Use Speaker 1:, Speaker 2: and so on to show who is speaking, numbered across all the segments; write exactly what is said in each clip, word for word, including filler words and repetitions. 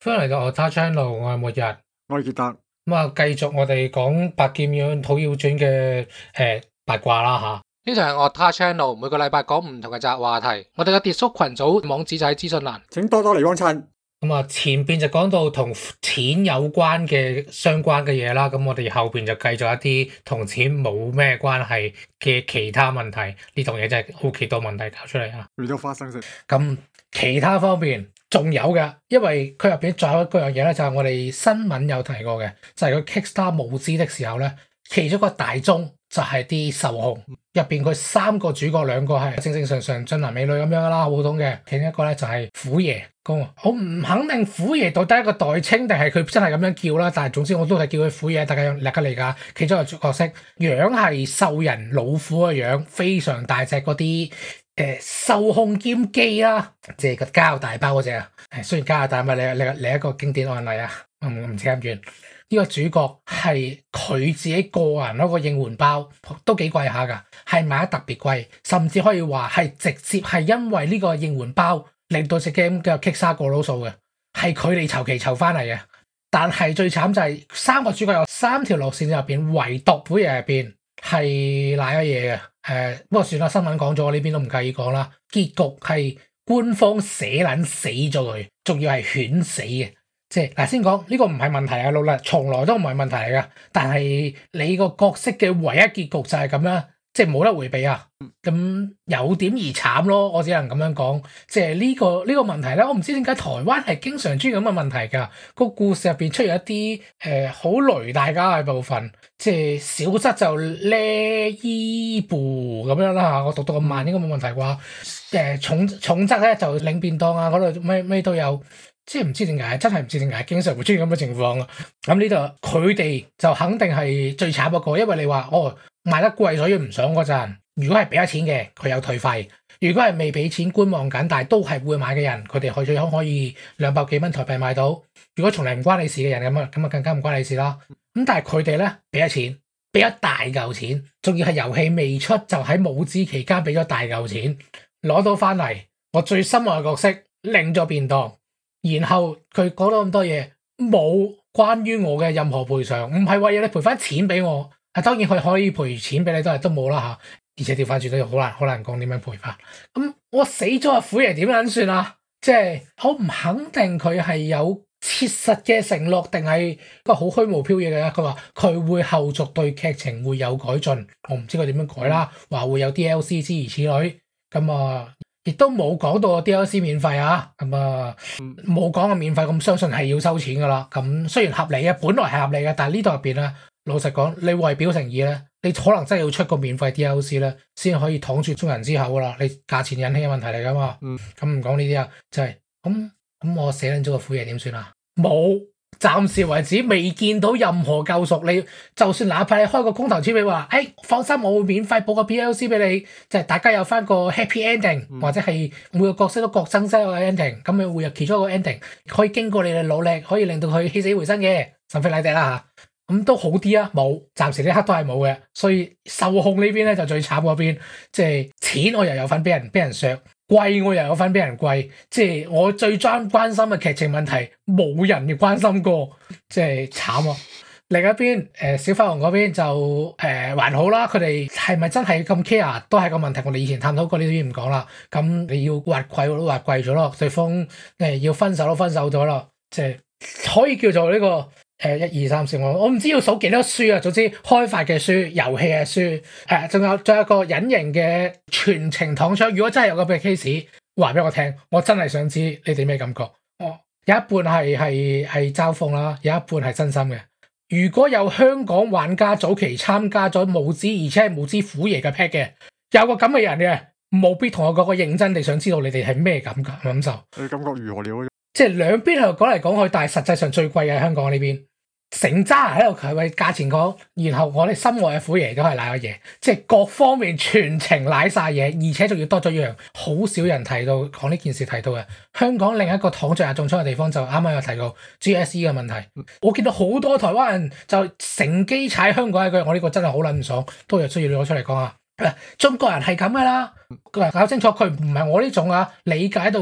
Speaker 1: 歡迎嚟到我 Otar Channel，我係末日，
Speaker 2: 我係傑達。
Speaker 1: 咁啊，繼續我哋講《百劍妖土妖傳》嘅誒八卦啦吓。呢就係我 Otar Channel，每個禮拜講唔同嘅雜話題。我哋嘅跌叔群組網址就喺資訊欄，
Speaker 2: 請多多嚟幫襯。
Speaker 1: 咁啊，前邊就講到同錢有關嘅相關嘅嘢啦，咁我哋後邊就繼續一啲同錢冇咩關係嘅其他問題。呢棟嘢真係好幾多問題搞出嚟啊！
Speaker 2: 遇到發生先。
Speaker 1: 咁其他方面仲有嘅，因為佢入邊仲有一樣嘢咧，就係我哋新聞有提過嘅，就係佢 Kickstarter 募資的時候咧，其中一個大宗就係啲受控入邊，佢三個主角兩個係正正常常俊男美女咁樣噶啦，好普通嘅。其中一個咧就係虎爺公，我唔肯定虎爺到底係一個代稱定係佢真係咁樣叫啦，但係總之我都係叫佢虎爺，大家有大家理解。其中一個角色樣係獸人老虎嘅樣，非常大隻嗰啲。誒，受控劍姬啦，即係個膠大包嗰隻啊。誒，雖然膠大包，你你你一個經典案例啊，唔唔知咁遠。呢個主角係佢自己個人嗰個應援包，都幾貴下噶，係買得特別貴，甚至可以話係直接係因為呢個應援包令到隻 game 嘅 Kickstarter 過到數嘅，係佢哋籌期籌翻嚟嘅。但係最慘就係三個主角有三條路線入邊，唯獨虎爺入邊係賴咗嘢嘅。誒、呃，不過算啦，新聞講咗，我呢邊都唔介意講啦。結局係官方寫撚死咗佢，仲要係犬死嘅。即係嗱，先講呢個唔係問題啊，老啦，從來都唔係問題嚟噶。但係你個角色嘅唯一結局就係咁樣，即係冇得回避啊。咁有點而慘咯，我只能咁樣講。即係呢個呢個問題咧，我唔知點解台灣係經常出現咁嘅問題㗎。個故事入邊出現一啲誒好雷大家嘅部分。即係小則就呢伊布咁樣啦嚇，我讀到咁慢應該冇問題啩。誒重重則咧就領便當啊，嗰度咩咩都有，即係唔知點解，真係唔知點解，經常會出現咁嘅情況啊。咁呢度佢哋就肯定係最慘嗰個，因為你話哦賣得貴所以唔想嗰陣，如果係俾咗錢嘅，佢有退費；如果係未俾錢觀望緊，但係都係會買嘅人，佢哋可最可可以兩百幾蚊台幣買到。如果從嚟唔關你事嘅人咁啊，咁啊更加唔關你事啦。咁但係佢哋咧俾咗錢，俾咗大嚿錢，仲要係遊戲未出就喺募資期間俾咗大嚿錢，攞到翻嚟我最心愛嘅角色領咗便當，然後佢講到咁多嘢，冇關於我嘅任何賠償，唔係話要你賠翻錢俾我，係當然佢可以賠錢俾你，都係都冇啦吓，而且調翻轉都好難好難講點樣賠法。咁我死咗啊，虎爺點樣算啊？即係我唔肯定佢係有切實嘅承諾，定係個好虛無飄嘢嘅。佢話佢會後續對劇情會有改進，我唔知佢點樣改啦。話會有 D L C 諸如此類，咁啊，亦都冇講到 D L C 免費啊。咁啊，冇講個免費，咁相信係要收錢噶啦。咁雖然合理嘅，本來係合理嘅，但係呢度入邊咧，老實講，你為表誠意咧，你可能真係要出個免費 D L C 咧，先可以擋住眾人之口噶啦。你價錢引起嘅問題嚟噶嘛。咁唔講呢啲啊，就係咁。咁我寫撚咗個虎爺點算啊？冇，暫時為止未見到任何救贖。你就算哪怕你開個公投簽俾話，誒、哎、放心，我會免費補個 D L C 俾你，就係、是、大家有翻個 happy ending，、嗯、或者係每個角色都各增加個 ending，咁你會有其中一個 ending 可以經過你嘅努力，可以令到佢起死回生嘅，神飛禮地啦嚇，咁都好啲啊。冇，暫時呢刻都係冇嘅，所以受控呢邊咧就最慘嗰邊，即係錢我又有份俾人俾人削。貴我又有份俾人貴，即係我最專關心嘅劇情問題，冇人要關心過，即係慘啊！另一邊誒、呃、小花王嗰邊就誒、呃、還好啦，佢哋係咪真係咁 care 都係個問題。我哋以前探討過呢啲唔講啦，咁你要挖貴都挖貴咗咯，對方誒要分手都分手咗咯，即係可以叫做呢、這個。誒一二三四，我我唔知要數幾多書啊！總之開發嘅書、遊戲嘅書，誒仲有仲有一個隱形嘅全程躺槍。如果真係有個 case，話俾我聽，我真係想知你哋咩感覺。哦，有一半係係係嘲諷啦，有一半係真心嘅。如果有香港玩家早期參加咗募資，而且係募資虎爺嘅 pack 嘅，有個咁嘅人嘅，務必同我講個認真地想知道你哋係咩感覺感受。
Speaker 2: 你感覺如何了？
Speaker 1: 即係兩邊喺度講嚟講去，但係實際上最貴嘅係香港呢邊。成渣喺度佢為價錢講，然後我哋心愛嘅虎爺都係賴咗嘢，即係各方面全程賴晒嘢，而且仲要多咗一樣，好少人提到講呢件事提到嘅。香港另一個躺着也中槍嘅地方就啱啱有提到 G S E 嘅問題，我見到好多台灣人就乘機踩香港一句，我呢個真係好撚唔爽，都有需要攞出嚟講啊！中國人係咁噶啦，搞清楚佢唔係我呢種啊，理解到佢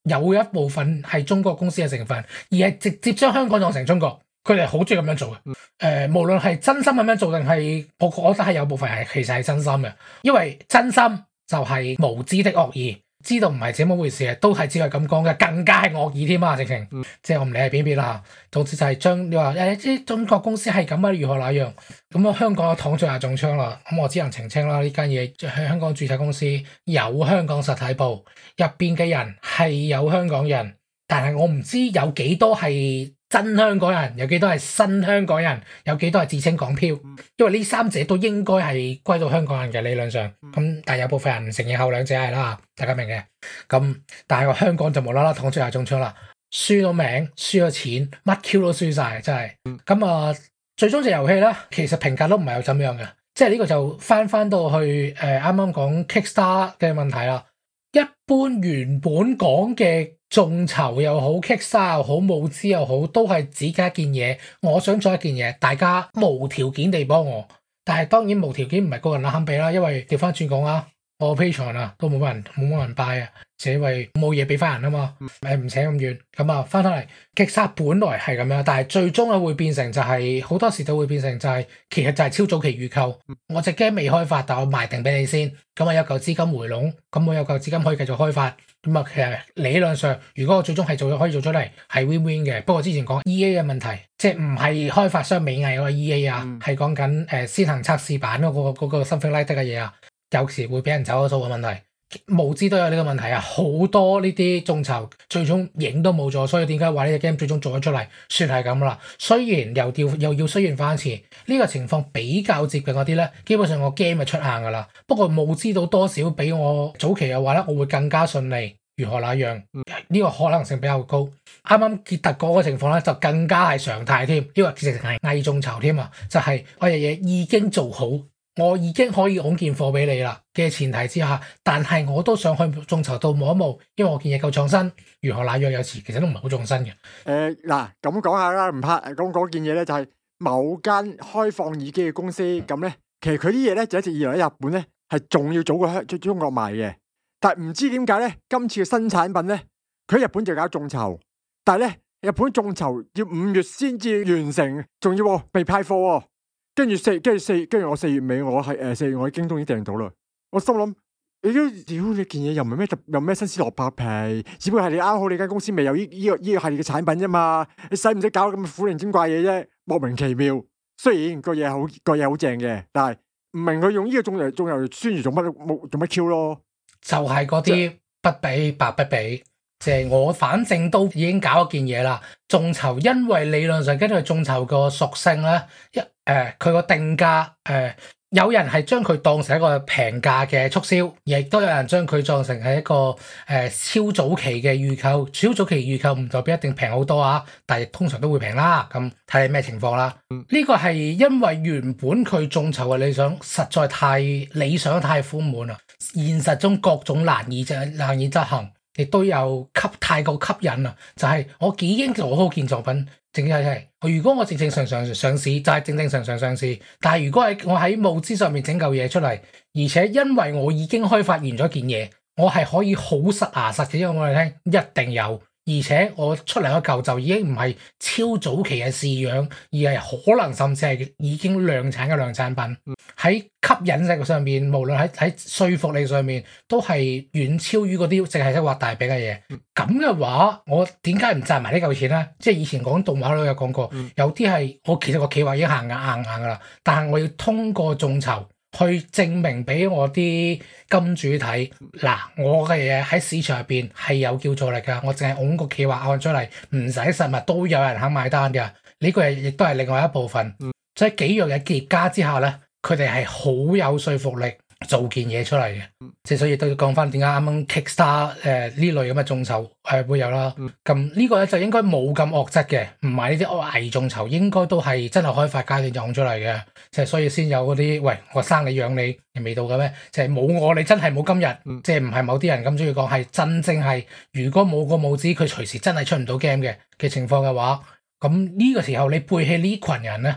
Speaker 1: 有一部分係中國公司嘅成分，而係直接將香港當成中國。佢哋好中意咁樣做嘅。誒、呃，無論係真心咁樣做定係，我覺得係有部分係其實係真心嘅，因為真心就係無知的惡意。知道唔係這麼回事嘅，都係只係咁講嘅，更加係惡意添啊！直情，嗯、即係我唔理係邊邊啦嚇。總之就係將你話誒，啲中國公司係咁啊，如何那樣咁啊？香港嘅躺着也中槍啦。咁我只能澄清啦，呢間嘢喺香港註冊公司，有香港實體部，入邊嘅人係有香港人，但係我唔知有幾多係真香港人，有幾多係新香港人，有幾多係自稱港漂，因為呢三者都應該係歸到香港人嘅理論上。咁但係有部分人唔承認後兩者係啦，大家明嘅。咁但係個香港就無啦啦躺住係中槍啦，輸咗名，輸咗錢，乜 Q 都輸晒，真係。咁啊，最終隻遊戲咧，其實評價都唔係有怎樣嘅，即係呢個就翻翻到去誒啱啱講 Kickstarter 嘅問題啦。一般原本講嘅眾籌又好 Kickstarter 又好募資又好，都係指緊一件嘢，我想做一件嘢，大家無條件地幫我。但係當然無條件唔係個人肯俾啦，因為調翻轉講啊，我 Patreon 啊都冇乜人冇乜人拜啊，就因為冇嘢俾翻人啊嘛，誒唔請咁遠。咁啊翻返嚟 Kickstarter 本來係咁樣，但係最終咧會變成就係、是、好多時都會變成就係、是、其實就係超早期預購。我隻 game 未開發，但我賣定俾你先，咁啊有嚿資金回籠，咁我有嚿資金可以繼續開發。咁啊，其實理論上，如果我最終係做咗可以做出嚟，係 win win 嘅。不過之前講 E A 嘅問題，即係唔係開發商美藝嗰個 E A 啊，係講緊誒先行測試版嗰、嗰個嗰、嗰個 something like 嘅嘢啊，有時會俾人走咗數嘅問題。無知都有呢個問題啊，好多呢啲眾籌最終影都冇咗，所以點解話呢隻 game 最終做咗出嚟，算係咁啦。雖然又調又要雖然翻詞，呢、呢個情況比較接近嗰啲咧，基本上我 game 係出硬噶啦。不過冇知道多少比我早期嘅話咧，我會更加順利，如何那樣？呢、呢個可能性比較高。啱啱傑特嗰個情況咧，就更加係常態添，因為其實係偽眾籌添啊，就係、是、我嘢嘢已經做好。我已經可以拱件貨俾你啦嘅前提之下，但係我都想去眾籌度摸一摸，因為我件嘢夠創新。如何那樣有時其實都唔係好創新嘅。
Speaker 2: 誒嗱咁講下啦，唔怕講嗰件嘢咧，就係某間開放耳機嘅公司咁咧，其實佢啲嘢咧就一直以來喺日本咧係仲要早過香中國賣嘅，但係唔知點解咧，今次嘅新產品咧，佢喺日本就搞眾籌，但係咧日本眾籌要五月先至完成，仲要未派貨喎。跟住四，跟住四，跟住我四月尾，我係誒四月我喺京東已經訂到啦。我心諗，你都屌你件嘢又唔係咩特，又咩新鮮蘿蔔皮，只不過係你啱好你間公司未有呢依個依個系列嘅產品啫嘛。你使唔使搞咁苦靈精怪嘢啫？莫名其妙。雖然個嘢好個嘢好正嘅，但係唔明佢用呢個眾籌眾籌宣傳做乜冇做乜 Q 咯？就係嗰啲不比白不比。即係我反正都已經搞一件嘢啦，眾籌因為理論上根據眾籌個屬性咧，一誒佢個定價誒、呃、有人係將佢當成一個平價嘅促銷，亦都有人將佢當成係一個誒、呃、超早期嘅預購。超早期預購唔代表一定平好多啊，但係通常都會平啦。咁睇你咩情況啦。呢、嗯、個係因為原本佢眾籌嘅理想實在太理想太寬滿啦，現實中各種難以執難以執行。亦都有吸太過吸引啦，就係、是、我已經做好件作品，正正係係。如果我正正常常上市，就係、是、正正常常上市。但係如果係我喺募資上面整嚿嘢出嚟，而且因為我已經開發完咗件嘢，我係可以好實牙實嘅，因為我哋聽一定有。而且我出嚟嗰嚿就已經唔係超早期嘅試樣，而係可能甚至係已經量產嘅量產品。喺吸引力上面，無論喺喺說服力上面，都係遠超於嗰啲淨係識畫大餅嘅嘢。咁嘅話，我點解唔賺埋呢嚿錢咧？即係以前講動畫都有講過，有啲係我其實個企劃已經行硬硬硬噶啦，但係我要通過眾籌去證明俾我啲金主睇，嗱，我嘅嘢喺市場入邊係有叫座力㗎，我淨係拱個企劃案出嚟，唔使實物都有人肯買單㗎。呢個亦都係另外一部分。所以幾樣嘢結加之下咧，佢哋係好有說服力做件嘢出嚟嘅。即係所以都要講翻點解啱啱 Kickstarter 誒呢類咁嘅眾籌係會有啦。咁呢個咧就應該冇咁惡質嘅，唔係呢啲偽眾籌，應該都係真係開發階段用出嚟嘅。即係所以先有嗰啲，喂，我生你養你，你未到嘅咩？就係冇我，你真係冇今日。即係唔係某啲人咁中意講，係真正係如果冇個募資，佢隨時真係出唔到 game 嘅嘅情況嘅話，咁呢個時候你背棄呢群人咧，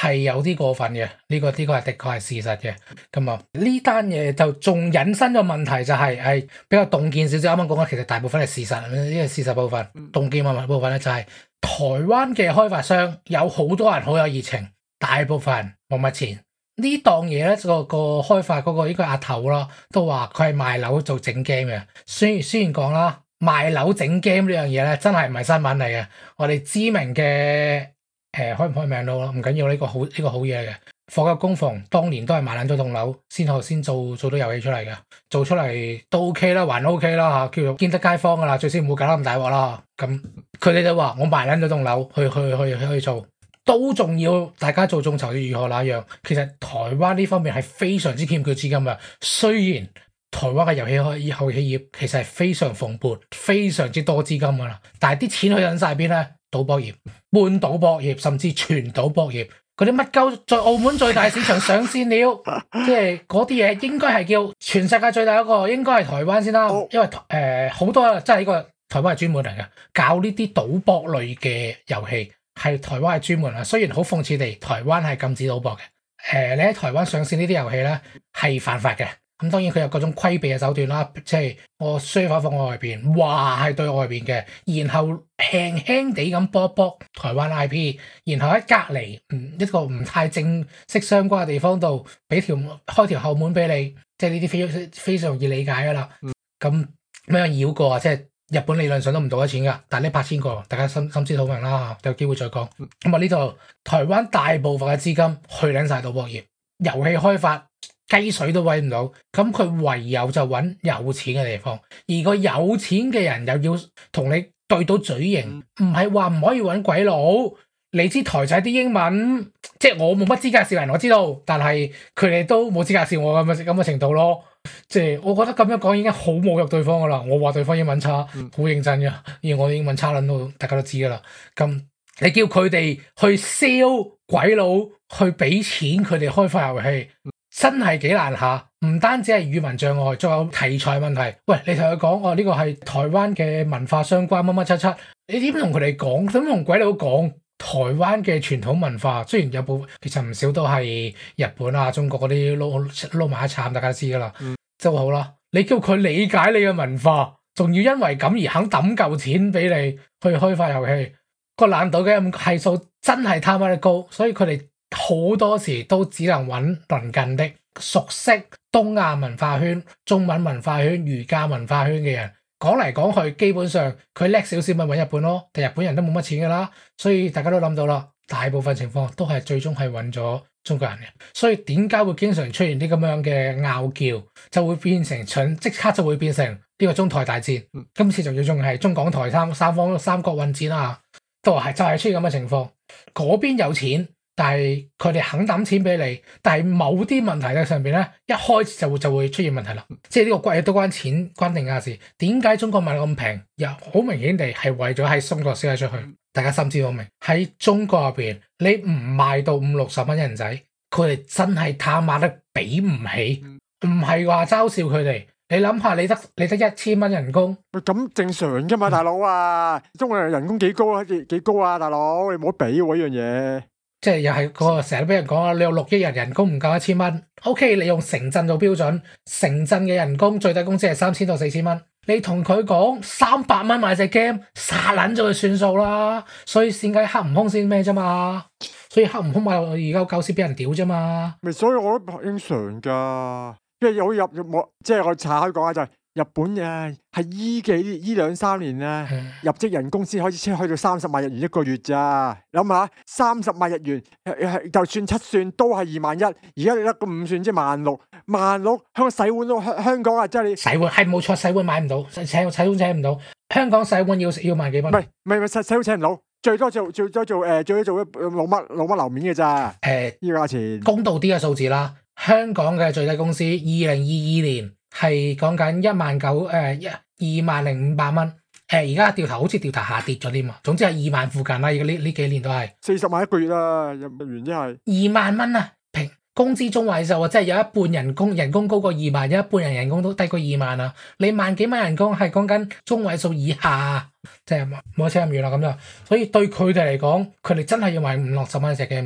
Speaker 1: 係有啲過分嘅，呢、個呢、個係的確係事實嘅。咁啊，呢單嘢就仲引申咗問題就係、係、比較洞見少少。啱啱講嘅其實大部分係事實，呢個事實部分。洞見問題部分咧就係、台灣嘅開發商有好多人好有熱情，大部分人冇乜錢。呢檔嘢咧個個開發嗰個應該阿頭啦，都話佢係賣樓做整 game 嘅。雖然雖然講啦，賣樓整 game 呢樣嘢咧真係唔係新聞嚟嘅。我哋知名嘅。誒、呃，開唔開名都咯，唔緊要，呢個好呢、這個好嘢嘅。火狗工房當年都係買撚咗棟樓，先後先做做到遊戲出嚟嘅，做出嚟都 OK 啦，還 OK 啦吓，叫做見得街坊噶啦，最少唔會搞得咁大鑊啦。咁佢哋就話我賣撚咗棟樓去去去去去做，都仲要大家做眾籌如何那樣。其實台灣呢方面係非常之欠缺資金嘅，雖然台灣嘅遊戲開遊戲業其實係非常蓬勃，非常之多資金噶啦，但係啲錢去緊晒邊咧？賭博業、半賭博業，甚至全賭博業，嗰啲乜鳩在澳門最大市場上線了，即係嗰啲嘢應該係叫全世界最大一個，應該係台灣先啦。因為誒好、呃、多即係呢個台灣係專門嚟嘅，搞呢啲賭博類嘅遊戲係台灣係專門啊。雖然好諷刺地，台灣係禁止賭博嘅。誒、呃，你喺台灣上線呢啲遊戲咧係犯法嘅。咁當然佢有各種規避嘅手段啦，即係我 server 放喺外邊，話係對外邊嘅，然後輕輕地咁波波台灣 I P， 然後喺隔離嗯一個唔太正式相關嘅地方度，俾條開條後門俾你，即係呢啲非非常容易理解噶啦。咁咩樣繞過啊？即係日本理論上都唔賭得錢噶，但係呢八千個大家心心知肚明啦，有機會再講。咁啊呢度台灣大部分嘅資金去撚晒賭博業，遊戲開發。雞水都揾唔到，咁佢唯有就揾有錢嘅地方，而個有錢嘅人又要同你對到嘴型，唔係話唔可以揾鬼佬。你知台仔啲英文，即係我冇乜資格笑人，我知道，但係佢哋都冇資格笑我咁嘅咁嘅程度咯。即係我覺得咁樣講已經好侮辱對方噶啦。我話對方英文差，好認真嘅，而我英文差撚到大家都知噶啦。咁你叫佢哋去 sell 鬼佬去俾錢佢哋開發遊戲。真係幾難下，唔單止係語文障礙，仲有題材問題。喂，你同佢講，哦呢個係台灣嘅文化相關乜乜七七，你點同佢哋講？點同鬼佬講台灣嘅傳統文化？雖然有部其實唔少都係日本啊、中國嗰啲撈撈埋一慘，大家都知噶啦。嗯，即係好啦，你叫佢理解你嘅文化，仲要因為咁而肯抌嚿錢俾你去開發遊戲，個難度嘅係數真係貪得高，所以佢哋。好多時都只能揾鄰近的熟悉東亞文化圈、中文文化圈、儒家文化圈嘅人，講嚟講去，基本上佢叻少少咪揾日本咯。但日本人都冇乜錢噶啦，所以大家都諗到啦，大部分情況都係最終係揾咗中國人嘅。所以點解會經常出現啲咁樣嘅拗撬，就會變成搶，即刻就會變成呢個中台大戰。嗯、今次仲要仲係中港台三三方三國混戰啦，都係就係出現咁嘅情況。嗰邊有錢。但係佢哋肯抌錢俾你，但係某啲問題喺上邊咧，一開始就會就會出現問題啦。即係呢個貴都關錢關定價事。點解中國賣到咁平？又好明顯地係為咗喺中國銷售出去。大家心知肚明。喺中國入邊，你唔賣到五六十蚊人仔，佢哋真係他媽得俾唔起。唔係話嘲笑佢哋。你諗下，你得你得一千蚊人工，
Speaker 2: 咁正常噶嘛，大佬啊！中國人人工幾高啊？幾幾高啊，大佬？你冇得比喎呢樣嘢。
Speaker 1: 即係又係嗰個成日都俾人講啊！你有六億人人工唔夠一千蚊 ，OK，你用城鎮做標準，城鎮嘅人工最低工資係三千到四千蚊。你同佢講三百蚊買隻 game，殺撚咗佢算數啦。所以點解黑悟空先咩啫嘛？所以黑悟空買而家狗屎俾人屌啫嘛。
Speaker 2: 咪所以我都正常噶，即係有入入冇，即係我查開講下就係、是。日本啊，係依幾依兩三年啊，入職人工先開始先去到三十萬日元一個月咋？諗下三十萬日元，就算七算都係二萬一，而家你得個五算即係萬六，萬六香港洗碗都香香港啊，即係你
Speaker 1: 洗碗係冇錯，洗碗買唔到，請洗碗請唔到，香港洗碗要要萬幾蚊？
Speaker 2: 唔係唔係唔係洗洗碗請唔到，最多做最多做誒最多做老乜老乜樓面嘅咋？誒呢個價錢
Speaker 1: 公道啲嘅數字啦，香港嘅最低工資二零二二年。係講緊一萬九誒一二萬零五百蚊，誒而家掉頭好似掉頭下跌咗添嘛，總之係二萬附近啦。而家呢呢幾年都係
Speaker 2: 四十萬一個月啊，日元真係
Speaker 1: 二萬蚊啊，平工資中位數啊，即係有一半人工人工高過二萬，有一半人人工都低過二萬啊。你萬幾蚊人工係講緊中位數以下，即係冇冇得扯咁遠啦咁就，所以對佢哋嚟講，佢哋真係要買五六十蚊一隻 game 嘅。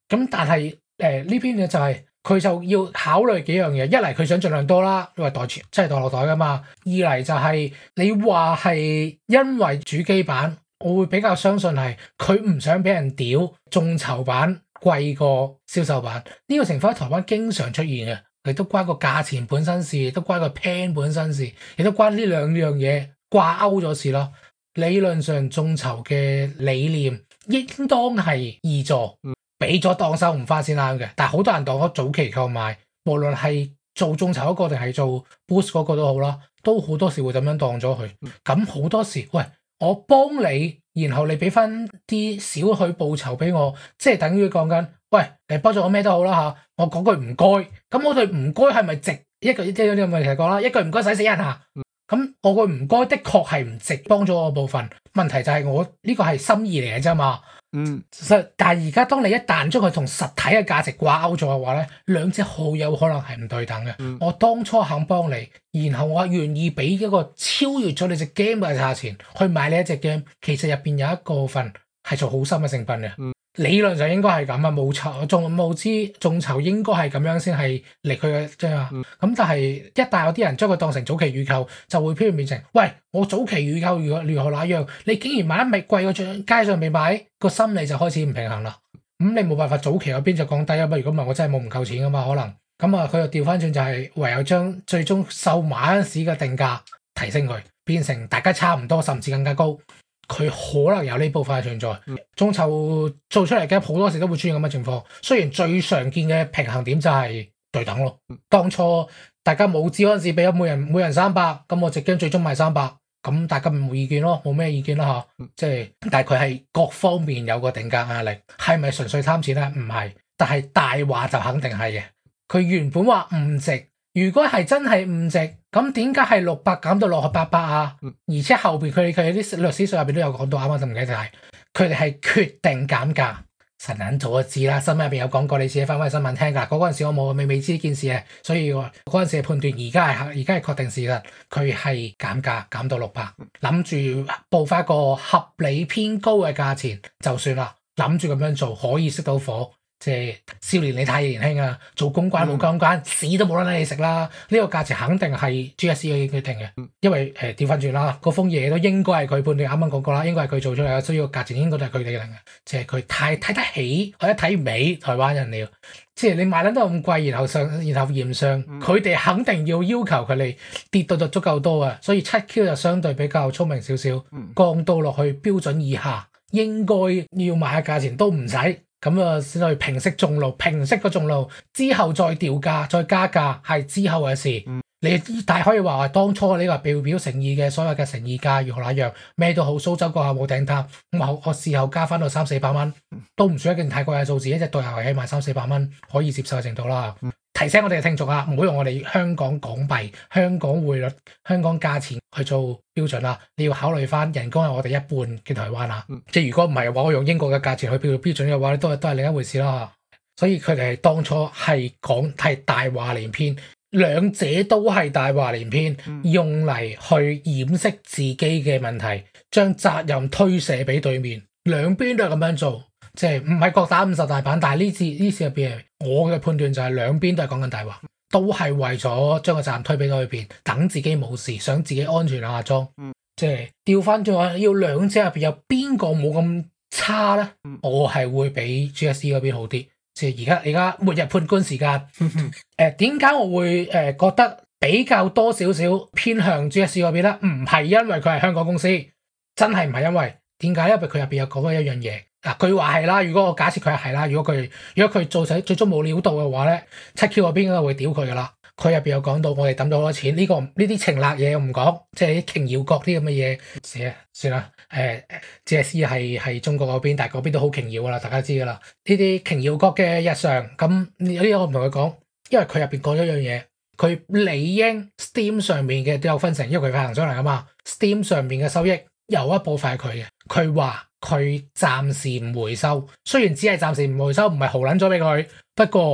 Speaker 1: 咁但係誒呢邊嘅就係、是、佢就要考慮幾樣嘢，一嚟佢想盡量多啦，因為袋錢即係袋落袋噶嘛；二嚟就係、是、你話係因為主機版，我會比較相信係佢唔想俾人屌眾籌版貴過銷售版呢、這個情況喺台灣經常出現嘅，亦都關個價錢本身事，亦都關個 plan 本身事，亦都關呢兩樣嘢掛鈎咗事咯。理論上眾籌嘅理念應當係易助，俾咗當收唔翻先啱嘅。但係好多人當咗早期購買，無論係做眾籌嗰個定係做 boost 嗰個都好啦，都好多時會咁樣當咗佢。咁好多時，喂，我幫你，然後你俾翻啲少許報酬俾我，即係等於講緊，喂，你幫咗我咩都好啦嚇，我講句唔該，咁我對唔該係咪值一個？即係有啲問題講啦，一句唔該使死人嚇。咁我個唔該的確係唔值幫咗我部分，問題就係我呢個係心意嚟嘅啫嘛。嗯，但係而家當你一旦將佢同實體嘅價值掛鈎咗嘅話咧，兩者好有可能係唔對等嘅。嗯、我當初肯幫你，然後我願意俾一個超越咗你隻 game 嘅價錢去買呢一隻 game，其實入邊有一個份係做好心嘅成分嘅。嗯理論上應該係咁啊，冇籌眾募資眾籌應該係咁樣先係嚟佢嘅啫嘛。咁、嗯、但係一旦有啲人將佢當成早期預購，就會偏變成喂，我早期預購如何如何那樣，你竟然買得咪貴過街上未買，個心理就開始唔平衡啦。咁、嗯、你冇辦法早期嗰邊就降低啊嘛。如果唔係我真係冇唔夠錢噶嘛，可能咁啊，佢又調翻轉就係唯有將最終售賣嗰陣時嘅定價提升佢，變成大家差唔多甚至更加高。佢可能有呢部分嘅存在，眾籌做出嚟嘅好多時都會出現咁嘅情況。雖然最常見嘅平衡點就係對等咯。當初大家冇資嗰陣時，俾咗每人每人三百，咁我直經最終賣三百，咁大家冇意見咯，冇咩意見啦嚇。即係，但係佢係各方面有個定價壓力，係咪純粹貪錢咧？唔係，但係大話就肯定係嘅。佢原本話唔值。如果係真係唔值，咁點解係六百減到落去八百啊？嗯、而且後邊佢哋佢啲歷史書入邊都有講到，啱啱就唔記得就係佢哋係決定減價。神人早就知啦，新聞入邊有講過，你自己翻翻新聞聽噶。嗰嗰陣時我冇未未知呢件事嘅，所以我嗰陣時嘅判斷，而家係而家係確定事實，佢係減價減到六百，諗住報翻個合理偏高嘅價錢就算啦，諗住咁樣做可以熄到火。即係少年你太年輕啊，做公關冇公關，屎都冇得你食啦！呢、這個價錢肯定係 G S C 已經決定嘅，因為誒調翻轉啦，嗰封嘢都應該係佢判斷，啱啱講過啦，應該係佢做出嚟嘅，所以個價錢應該都係佢哋定嘅。即係佢太睇得起或者睇唔起台灣人了。即係你賣得都咁貴，然後上然後嫌上，佢哋肯定要要求佢哋跌到就足夠多啊。所以七 Q 就相對比較聰明少少，降到落去標準以下，應該要賣嘅價錢都唔使。咁啊，先去平息眾怒，平息個眾怒之後再調價、再加價，係之後嘅事。嗯、你大可以話話當初呢個表表誠意嘅所有嘅誠意價，如何那樣咩都好，蘇州過後冇頂擔，咁我我事後加翻到三四百蚊，都唔算一件太貴嘅數字，一隻導遊起碼三四百蚊可以接受嘅程度啦。嗯、提醒我哋嘅聽眾啊，唔好用我哋香港港幣、香港匯率、香港價錢去做標準啦。你要考慮翻人工係我哋一半嘅台灣啊。嗯、即係如果唔係嘅話，我用英國嘅價錢去標標準嘅話，都係都係另一回事啦。所以佢哋係當初係講係大話連篇，兩者都係大話連篇，嗯、用嚟去掩飾自己嘅問題，將責任推卸俾對面，兩邊都係咁樣做。即係唔係各打五十大板，但係呢次呢次入邊，我嘅判斷就係兩邊都係講緊大話，都係為咗將個責任推俾到去邊，等自己冇事，想自己安全下莊。嗯、即係調翻轉話，要兩者入邊有邊個冇咁差咧？嗯、我係會比 G S C 嗰邊好啲。即係而家而家末日判官時間，誒點解我會誒、呃、覺得比較多少少偏向 G S C 嗰邊咧？唔係因為佢係香港公司，真係唔係因為點解？因為佢入邊有講過一樣嘢。嗱，佢話係啦，如果我假設佢係啦，如果佢如果佢做死最終冇料到嘅話咧，七 Q 嗰邊應該會屌佢噶啦。佢入邊有講到，我哋抌咗好多錢，呢、這個呢啲情辣嘢我唔講，即係啲瓊瑤閣啲咁嘅嘢，算啦算啦。誒、呃、G S C 係係中國嗰邊，但係嗰邊都好瓊瑤噶啦，大家知噶啦。呢啲瓊瑤閣嘅日常，咁有啲我唔同佢講，因為佢入邊講咗一樣嘢，佢理應 Steam 上面嘅都有分成，因為佢發行商嚟啊嘛。Steam 上面嘅收益有一部分係佢嘅，佢話。佢暫時唔回收，雖然只係暫時唔回收，唔係豪撚咗俾佢。不過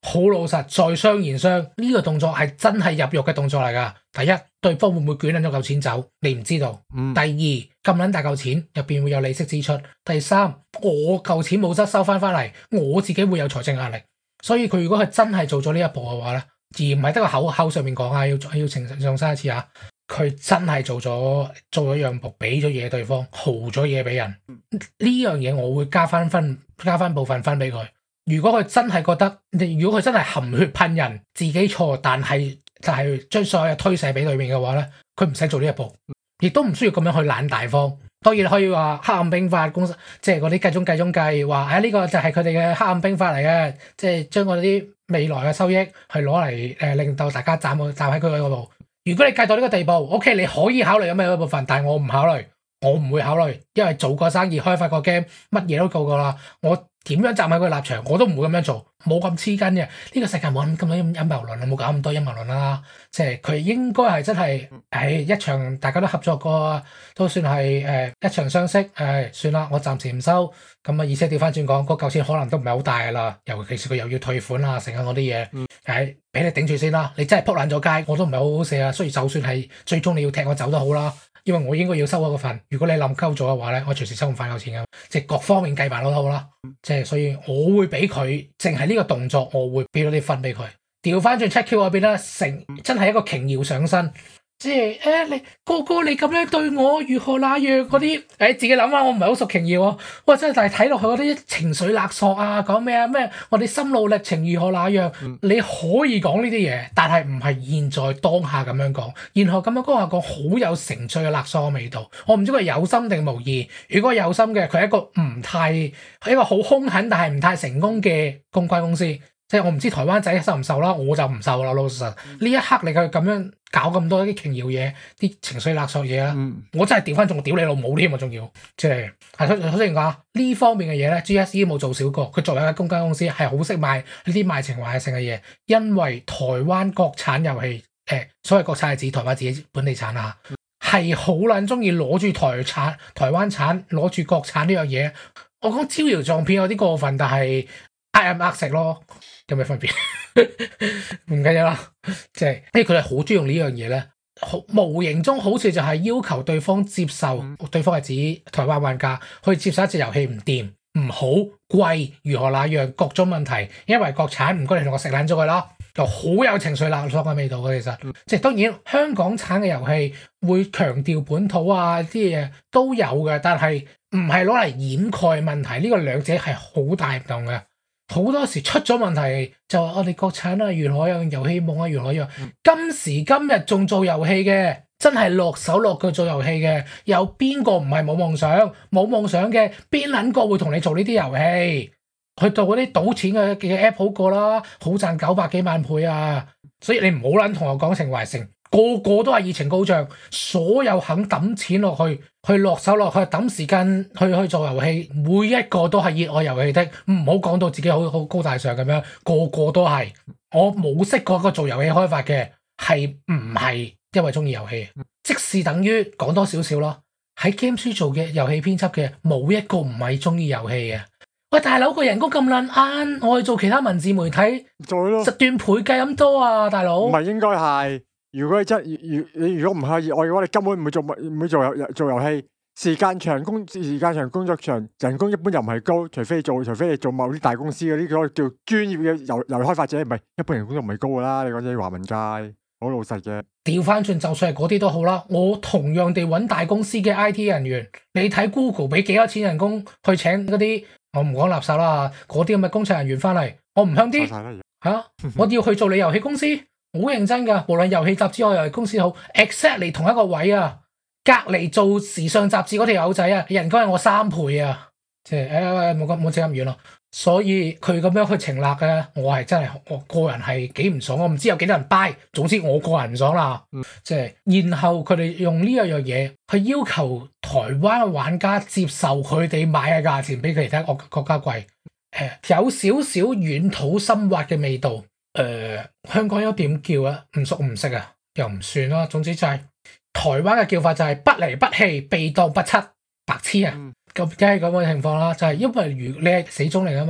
Speaker 1: 好老實，在商言商，呢、這個動作係真係入肉嘅動作嚟㗎。第一，對方會唔會捲撚咗嚿錢走，你唔知道。
Speaker 2: 嗯、
Speaker 1: 第二，咁撚大嚿錢入邊會有利息支出。第三，我嚿錢冇得收翻翻嚟，我自己會有財政壓力。所以佢如果係真係做咗呢一步嘅話咧，而唔係得個口口上面講啊，要要澄清翻一次啊，佢真係做咗做咗讓步，俾咗嘢對方，豪咗嘢俾人。呢、嗯、樣嘢我會加翻分，加翻部分分俾佢。如果佢真係覺得，如果佢真係含血噴人，自己錯，但係就係將所有嘢推卸俾對面嘅話咧，佢唔使做呢一步，亦都唔需要咁樣去懶大方。當然可以話黑暗兵法公，即係嗰啲計中計中計，話誒呢個就係佢哋嘅黑暗兵法嚟嘅，即係將嗰啲未來嘅收益去攞嚟誒，令到大家站站喺佢嗰度。如果你計到呢個地步 ，OK， 你可以考慮咁嘅一部分，但係我唔考慮，我唔會考慮，因為做過生意、開發過 game，乜嘢都做過啦，我。點樣站喺佢立場，我都唔會咁樣做，冇咁黐筋嘅。呢、這個世界冇咁多陰陰謀論啊，冇搞咁多陰謀論啦。即係佢應該係真係，誒一場大家都合作過，都算係誒、呃、一場相識。誒、呃、算啦，我暫時唔收。咁啊，而且調翻轉講，嗰嚿錢可能都唔係好大噶啦。尤其是佢又要退款啊，成日嗰啲嘢，誒俾你頂住先啦。你真係撲爛咗街，我都唔係好好寫啊。所以就算係最終你要踢我走都好啦。因為我應該要收嗰個份，如果你冧鳩咗嘅話咧，我隨時收唔翻夠錢嘅，即係各方面計埋都好啦。即係所以我會俾佢，淨係呢個動作，我會俾到啲分俾佢。調翻轉七 Q 嗰邊咧，成真係一個瓊瑤上身。即係誒、欸，你哥哥你咁樣對我，如何那樣嗰啲？誒、欸，自己諗下，我唔係好熟瓊瑤啊。哇，真係但係睇落去嗰啲情緒勒索啊，講咩啊咩？我哋心路歷程如何那樣？嗯、你可以講呢啲嘢，但係唔係現在當下咁樣講，然後咁樣講下講好有情緒嘅勒索嘅味道。我唔知佢係有心定無意。如果有心嘅，佢係一個唔太係一個好兇狠，但係唔太成功嘅公關公司。即係我唔知台灣仔受唔受啦，我就唔受啦。老實呢、嗯、一刻你佢咁樣搞咁多啲瓊瑤嘢，啲情緒勒索嘢啦，嗯、我真係調翻仲屌你老母添啊！仲要即係係首先講呢方面嘅嘢咧 ，G S E 冇做少過。佢作為一間公關公司係好識賣呢啲賣情懷性嘅嘢，因為台灣國產遊戲誒，所謂國產係指台灣自己本地產啊，係好撚中意攞住台產、台灣產攞住國產呢樣嘢。我講招搖撞騙有啲過分，但係呃唔呃食咯。有咩分別？唔緊要啦，即係，因為佢哋好中意用呢樣嘢咧，無形中好似就係要求對方接受，嗯、對方係指台灣玩家去接受一隻遊戲唔掂、唔好、貴，如何那樣各種問題，因為國產唔該你同我食爛咗佢啦，又好有情緒勒索嘅味道嘅其實，嗯、即係當然香港產嘅遊戲會強調本土啊啲嘢都有嘅，但係唔係攞嚟掩蓋問題，呢、這個兩者係好大唔同嘅。好多時出咗問題就話我哋國產啊，如何樣遊戲夢啊，如何樣。嗯、今時今日仲做遊戲嘅，真係落手落腳做遊戲嘅，有邊個唔係冇夢想？冇夢想嘅邊撚個會同你做呢啲遊戲？去做嗰啲賭錢嘅嘅 app 好過啦，好賺九百幾萬倍啊！所以你唔好撚同我講情懷性。個個都係熱情高漲，所有肯抌錢落去，去落手落去抌時間去去做遊戲，每一個都係熱愛遊戲的，唔好講到自己好好高大上咁樣，個個都係。我冇識過一個做遊戲開發嘅，係唔係因為中意遊戲？即是等於講多少少咯。喺 Game 書做嘅遊戲編輯嘅，冇一個唔係中意遊戲嘅。喂，大佬個人工咁撚啱，我去做其他文字媒體，做咯，實斷倍計咁多啊，大佬。唔係
Speaker 2: 應該係。如果你真如你如果唔係熱愛嘅話，你根本唔會做唔會做遊做遊戲。時間長工時間長工作長，人工一般又唔係高，除非做除非你做某啲大公司嗰啲嗰個叫專業嘅遊遊戲開發者，唔係一般人工就唔係高噶啦。你講啲華文界好老實嘅。
Speaker 1: 調翻轉，就算係嗰啲都好啦，我同樣地揾大公司嘅 I T 人員，你睇 Google 俾幾多錢人工去請嗰啲，我唔講垃圾啦，嗰啲咁嘅工程人員翻嚟，我唔向啲吓，我要去做你遊戲公司。好認真噶，無論遊戲雜誌我遊戲公司好 exactly 同一個位啊，隔籬做時尚雜誌嗰條友仔啊，人工係我三倍啊，即係誒冇咁冇扯咁遠咯。所以佢咁樣去情勒嘅，我係真係我個人係幾唔爽，我唔知有幾多人 buy，總之我個人唔爽啦。嗯、即係然後佢哋用呢一樣嘢去要求台灣嘅玩家接受佢哋買嘅價錢比其他國國家貴，誒、呃、有少少軟土深挖嘅味道。誒、呃，香港有點叫啊？唔熟唔識啊，又唔算啦。總之就係、是、台灣嘅叫法就係不離不棄，被當不七，白痴啊！咁梗係咁嘅情況啦。就係、是、因為如你係死忠嚟噶嘛，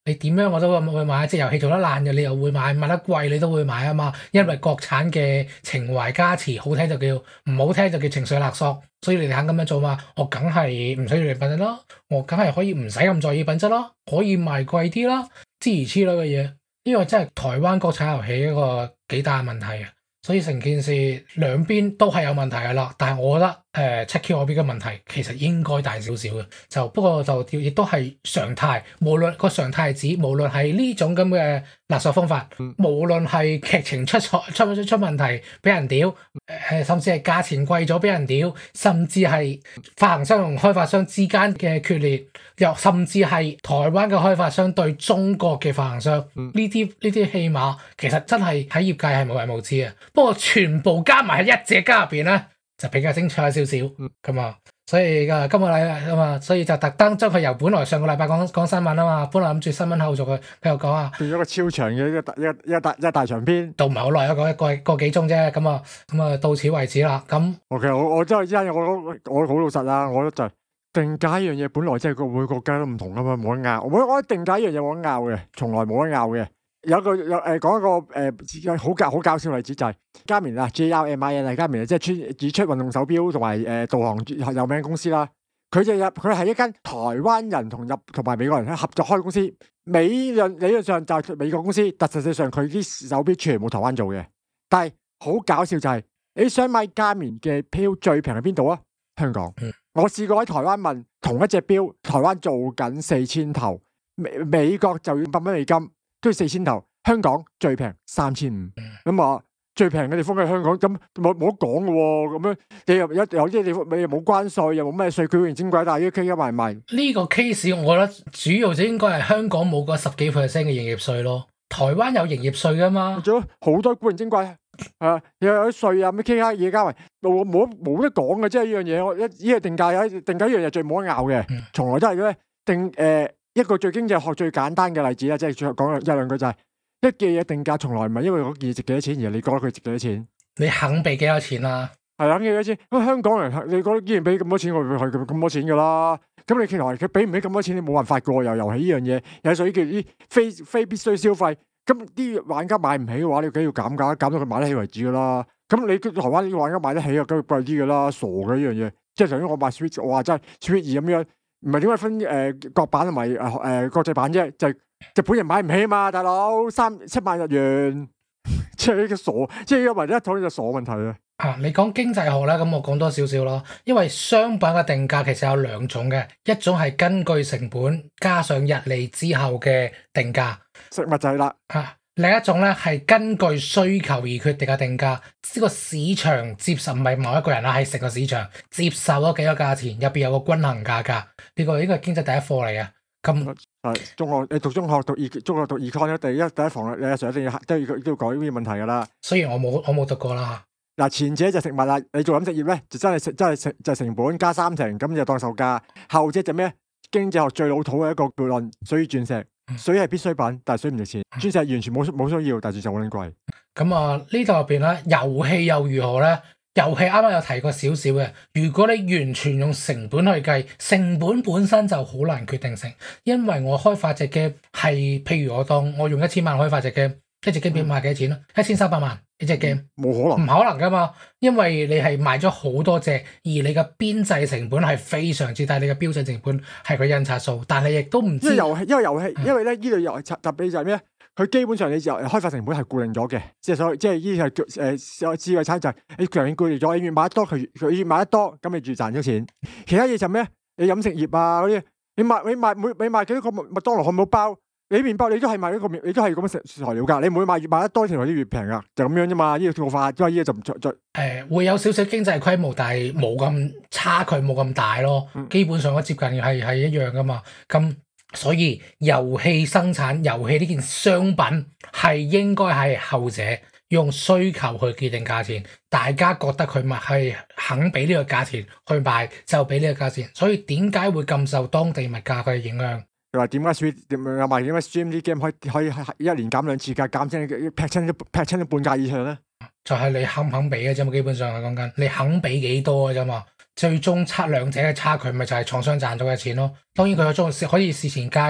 Speaker 1: 你點樣我都會買，即係遊戲做得爛嘅你又會買，買得貴你都會買啊嘛，因為國產嘅情懷加持，好聽就叫，唔好聽就叫情緒勒索，所以你哋肯咁樣做嘛，我梗係唔使要你品質咯，我梗係可以唔使咁在意品質咯，可以賣貴啲啦，諸如此類嘅嘢，呢個真係台灣國產遊戲一個幾大問題啊！所以成件事兩邊都係有問題㗎啦，但係我覺得誒、呃、七 Q 嗰邊嘅問題其實應該大少少嘅，就不過就亦都係常態，無論個常態係指無論係呢種咁嘅勒索方法，
Speaker 2: 嗯、
Speaker 1: 無論係劇情出錯出出出問題俾人屌，誒、呃、甚至係價錢貴咗俾人屌，甚至係發行商同開發商之間嘅決裂，又甚至係台灣嘅開發商對中國嘅發行商呢啲呢啲戲碼，其實真係喺業界係無人無知嘅。不過全部加埋喺一隻加入邊咧，就比較精彩少少咁啊！所以啊，今個禮拜啊嘛，所以就特登將佢由本來上個禮拜講講新聞啊嘛，本來諗住新聞後續嘅，佢又講啊，
Speaker 2: 變咗個超長嘅一個一個一個大一大長篇，
Speaker 1: 都唔係好耐啊，個一個個幾鐘啫，咁啊咁啊到此為止啦。咁
Speaker 2: OK，我我真係真係我我好老實啦，我覺得就定價一樣嘢，本來即係個每個國家都唔同噶嘛，冇得拗。我我定價一樣嘢冇得拗嘅，從來冇得拗嘅。有一個有誒講一個誒好搞好搞笑例子就係佳明啊 ，J R M I N 啊，佳明啊，即係出指出運動手錶同埋誒導航有名公司啦。佢就入佢係一間台灣人同入同埋美國人喺合作開公司，理論理論上就係美國公司，但實際上佢啲手錶全部台灣做嘅。但係好搞笑就係、是、你想買佳明嘅錶最平喺邊度啊？香港。嗯、我試過喺台灣問同一隻錶，台灣做緊四千頭，美美國就要百蚊美金。都四千頭，香港最平三千五，咁啊最平嘅地方喺香港，咁冇冇得講嘅喎，咁樣你又有有啲地方你又冇關稅，又冇咩稅，佢仍然貴，但係依家加埋埋
Speaker 1: 呢個 case，我覺得主要就應該係香港冇個十幾 percent 嘅營業稅咯，台灣有營業稅噶嘛，
Speaker 2: 仲有好多古靈精怪啊，又有啲稅啊，咩 K I 嘢加埋，冇冇冇得講嘅，即係呢樣嘢，我一呢個定價，定價一樣嘢最冇得拗嘅，從來都係咧定誒。呃一個最經濟學最簡單嘅例子啦，即係最後講一兩句就係、是、一件嘢定價，從來唔係因為嗰件嘢值幾多錢，而係你覺得佢值幾多錢。你肯俾幾多錢啊？係啊，肯幾多錢？咁香港人你覺得既然俾咁多錢，我會去咁多錢噶啦。咁你其實佢俾唔起咁多錢，你冇辦法過又遊戲呢樣嘢，有屬於叫啲非非必須消費。咁啲玩家買唔起嘅話，你梗要減價，減到佢買得起為止噶啦。咁你台灣啲玩家買得起啊，梗係貴啲噶啦，傻嘅呢樣嘢。即係頭先我買 Switch，我話真係 Switch 二咁樣。唔係點解分誒、呃、國版同埋誒誒國際版啫？就係、是、日本人買唔起啊嘛，大佬三七萬日元，即係呢個傻，即係因為一討論就傻問題啊！啊，你講經濟學咧，咁我講多少少咯。因為商品嘅定價其實有兩種嘅，一種係根據成本加上日利之後嘅定價，食物就係啦。啊，另一種咧係根據需求而決定嘅定價，呢、這個市場接受唔係某一個人啦，係成個市場接受咗幾個價錢，入邊有個均衡價格。呢、這個應該係經濟第一課嚟嘅。咁係中學，你讀中學讀二，中學讀 econ 咧，第一第一堂你阿 Sir 一定要都要都要講呢啲問題噶啦。雖然我冇我冇讀過啦。嗱，前者就食物啦，你做飲食業咧就真係食真係成就成本加三成，咁就當售價。後者就咩？經濟學最老土嘅一個悖論，水與鑽石。水係必需品，但係水唔值錢。鑽石完全冇冇需要，但係鑽石好撚貴。咁啊，呢度入邊咧，遊戲又如何咧？遊戲啱啱有提過少少嘅，如果你完全用成本去計，成本本身就好難決定性，因為我開發隻 game 係，譬如我當我用一千萬開發隻 game，一隻 game 賣幾多錢咯？一千三百萬一隻 game，冇可能，唔可能噶嘛，因為你係賣咗好多隻，而你嘅邊際成本係非常之大，你嘅標準成本係個印刷數，但係亦都唔知。因為遊戲，因為遊戲，因為咧呢類遊戲特別就係咩？佢基本上你就開發成本係固定咗嘅，即係所謂即係呢啲係叫誒智慧產就係你強硬固定咗，你越買得多佢佢越買得多，咁你越賺咗錢。其他嘢就咩？你飲食業啊嗰啲，你賣你賣每你賣幾多個麥當勞漢堡包，你麵包你都係賣一個麵，你都係咁嘅材料㗎。你唔會賣越賣得多條，啲越平㗎，就咁樣啫嘛。呢個做法，因為呢個就唔再再誒會有少少經濟規模，但係冇咁差距冇咁大咯。基本上都接近係係一樣㗎嘛。咁所以遊戲生產遊戲呢件商品係應該係後者，用需求去決定價錢，大家覺得佢咪係肯俾呢個價錢去賣就俾呢個價錢，所以點解會咁受當地物價嘅影響？又話點解 stream 點又話點解 stream 啲 game 可以可以一年減兩次價，減親劈親劈親都半價以上咧？就係你肯唔肯俾嘅啫嘛，基本上係講緊你肯俾幾多嘅啫嘛。最終測兩者嘅差距咪就係廠商賺到嘅錢咯。當然佢有中可以事前計，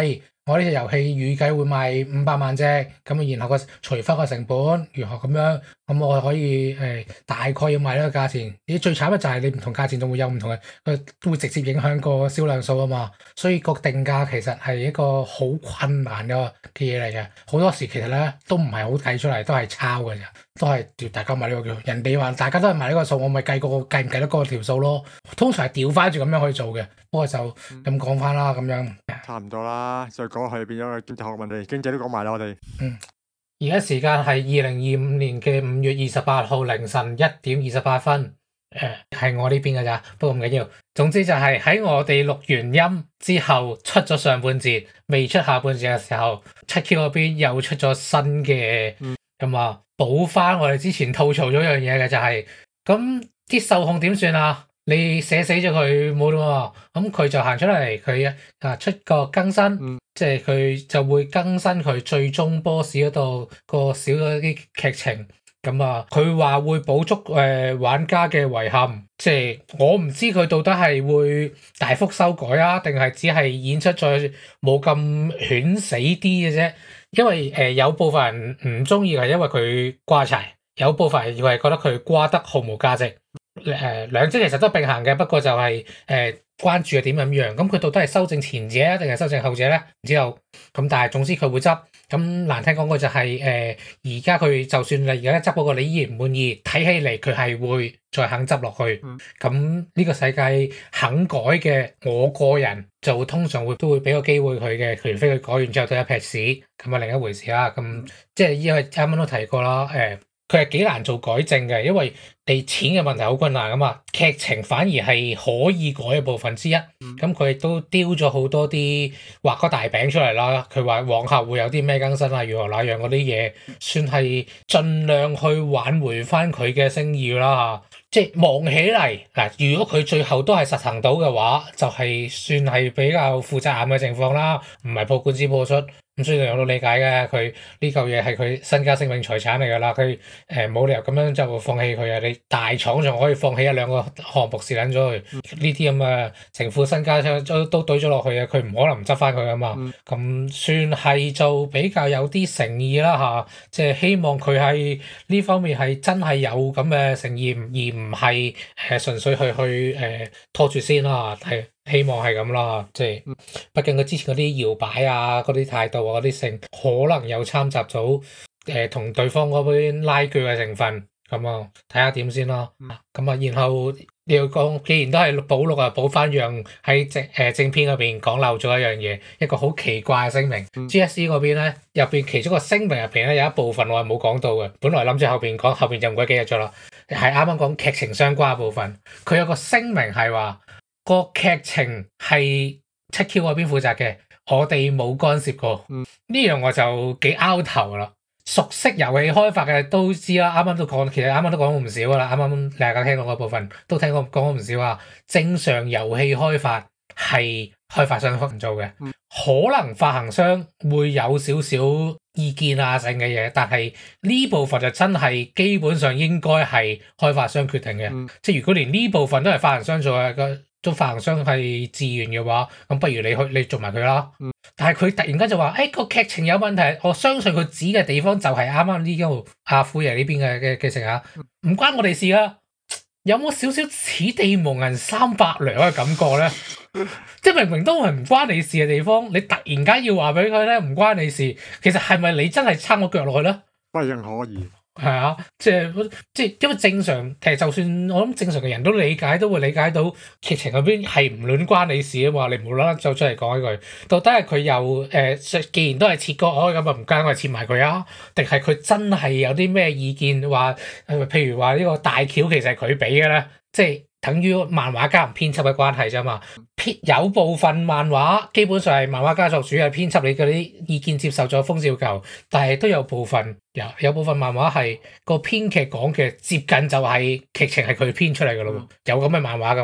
Speaker 1: 我呢隻遊戲預計會賣五百萬隻，咁啊，然後個除翻個成本，如何咁樣，咁我可以誒、呃、大概要賣呢個價錢。你最慘嘅就係你唔同價錢仲會有唔同嘅，佢都會直接影響個銷量數啊嘛。所以個定價其實係一個好困難嘅嘅嘢嚟嘅。好多時其實咧都唔係好計出嚟，都係抄嘅啫，都係調大家買呢個叫人哋話大家都係買呢個數，我咪計個計唔計得嗰個條數咯。通常係調翻住咁樣去做嘅，不過就咁講翻啦，咁樣。
Speaker 2: 差唔多啦，再講佢變咗個經濟學問題，經濟都講埋啦，我哋。
Speaker 1: 嗯，而家時間係二零二五年嘅五月二十八號凌晨一點二十八分，誒、呃、係我呢邊㗎咋，不過唔緊要。總之就係喺我哋錄完音之後出咗上半節，未出下半節嘅時候，七 Q 嗰邊又出咗新嘅，咁啊補翻我哋之前吐槽咗一樣嘢嘅就係、是，咁啲受控點算啊？你寫死咗佢冇咯喎，咁佢就行出嚟，佢啊出個更新，嗯、即係佢就會更新佢最終 boss 嗰度個少咗啲劇情，咁啊佢話會補足誒、呃、玩家嘅遺憾，即係我唔知佢到底係會大幅修改啊，定係只係演出再冇咁犬死啲嘅啫，因為誒、呃、有部分人唔中意係因為佢瓜柴，有部分人係覺得佢瓜得毫無價值。誒、呃、兩者其實都並行嘅，不過就係、是、誒、呃、關注嘅點咁樣，咁佢到底係修正前者定係修正後者咧？唔知道，咁但係總之佢會執，咁難聽講句就係誒而家佢就算你而家執嗰個你依然唔滿意，睇起嚟佢係會再肯執落去，咁呢、嗯、個世界肯改嘅，我個人就會通常會都會俾個機會佢嘅，除非佢改完之後都一劈屎，咁啊另一回事啦。咁即係因為啱啱都提過啦，誒、呃。佢係幾難做改正嘅，因為你錢嘅問題好困難㗎嘛，劇情反而係可以改嘅部分之一。咁佢亦都丟咗好多啲畫個大餅出嚟啦。佢話往後會有啲咩更新啊，如何那樣嗰啲嘢，算係盡量去挽回翻佢嘅聲譽啦嚇。即係望起嚟嗱，如果佢最後都係實行到嘅話，就係、是、算係比較負責任嘅情況啦，唔係破罐子破摔。咁所以有到理解嘅，佢呢嚿嘢係佢身家性命財產嚟㗎啦，佢誒冇理由咁樣就放棄佢啊！你大廠仲可以放棄一兩個項目蝕撚咗佢，呢啲咁嘅情婦身家都都堆咗落去啊！佢唔可能唔執翻佢啊嘛！咁、嗯、算係就比較有啲誠意啦嚇，即係希望佢喺呢方面係真係有咁嘅誠意，而唔係誒純粹去去誒、呃、拖住先啦，係。希望係咁啦，即係，畢竟佢之前嗰啲搖擺啊、嗰啲態度啊、嗰啲性，可能有摻雜咗誒同對方嗰邊拉鋸嘅成分，咁啊睇下點先啦。咁啊，然後你要講，既然都係補錄啊，補翻樣喺正誒正片嗰邊講漏咗一樣嘢，一個好奇怪嘅聲明。嗯、G S C 嗰邊咧，入邊其中個聲明入邊咧有一部分我係冇講到嘅，本來諗住後邊講，後邊就唔鬼記得咗啦。係啱啱講劇情相關嘅部分，佢有個聲明係話。個劇情係七 Q 嗰邊負責嘅，我哋冇干涉過。呢、嗯、樣我就幾拗頭啦。熟悉遊戲開發嘅都知啦，啱啱都講，其實啱啱都講過唔少噶啦。啱啱大家聽過嗰部分都聽過講過唔少啊。正常遊戲開發係開發商做嘅，嗯、可能發行商會有少少意見啊性嘅嘢，但係呢部分就真係基本上應該係開發商決定嘅。嗯、即係如果連呢部分都係發行商做嘅個。做發行商係自願嘅話，咁不如你去你做埋佢啦。嗯、但係佢突然間就話，誒、欸個劇情有問題，我相信佢指嘅地方就係啱啱呢個阿富爺呢邊嘅嘅劇情啊，唔關我哋事啊。有冇少少此地無銀三百兩嘅感覺咧？即係明明都係唔關你事嘅地方，你突然間要話俾佢咧唔關你事，其實係咪你真係撐我腳落去咧？
Speaker 2: 不認可以。
Speaker 1: 係啊，即係即係，因為正常其實就算我諗正常嘅人都理解，都會理解到劇情入邊係唔亂關你事啊嘛，你無啦啦走出嚟講一句，到底係佢又誒、呃，既然都係切割，哦咁啊唔關我切埋佢啊，定係佢真係有啲咩意見話、呃，譬如話呢個大橋其實係佢俾嘅咧，即係。等於漫畫家同編輯嘅關係啫嘛，編有部分漫畫基本上係漫畫家作主，係編輯你嗰啲意見接受咗風笑球，但係都有部分有有部分漫畫係個編劇講嘅接近就係劇情係佢編出嚟嘅咯，有咁嘅漫畫噶嘛，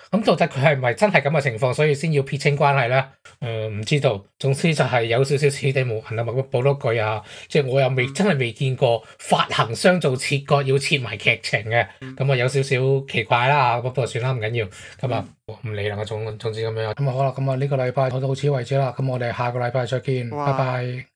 Speaker 1: 咁到底佢係咪真係咁嘅情況，所以先要撇清關係咧？誒、呃、唔知道。總之就係有少少此地無銀啊！咪補多句啊，即係我又未真係未見過發行商做切割要切埋劇情嘅，咁啊有少少奇怪啦嚇。不過算啦，唔緊要。咁啊唔理啦，我總總之咁樣。咁啊好啦，咁啊呢個禮拜我到此為止啦。咁我哋下個禮拜再見，
Speaker 2: 哇
Speaker 1: 拜拜。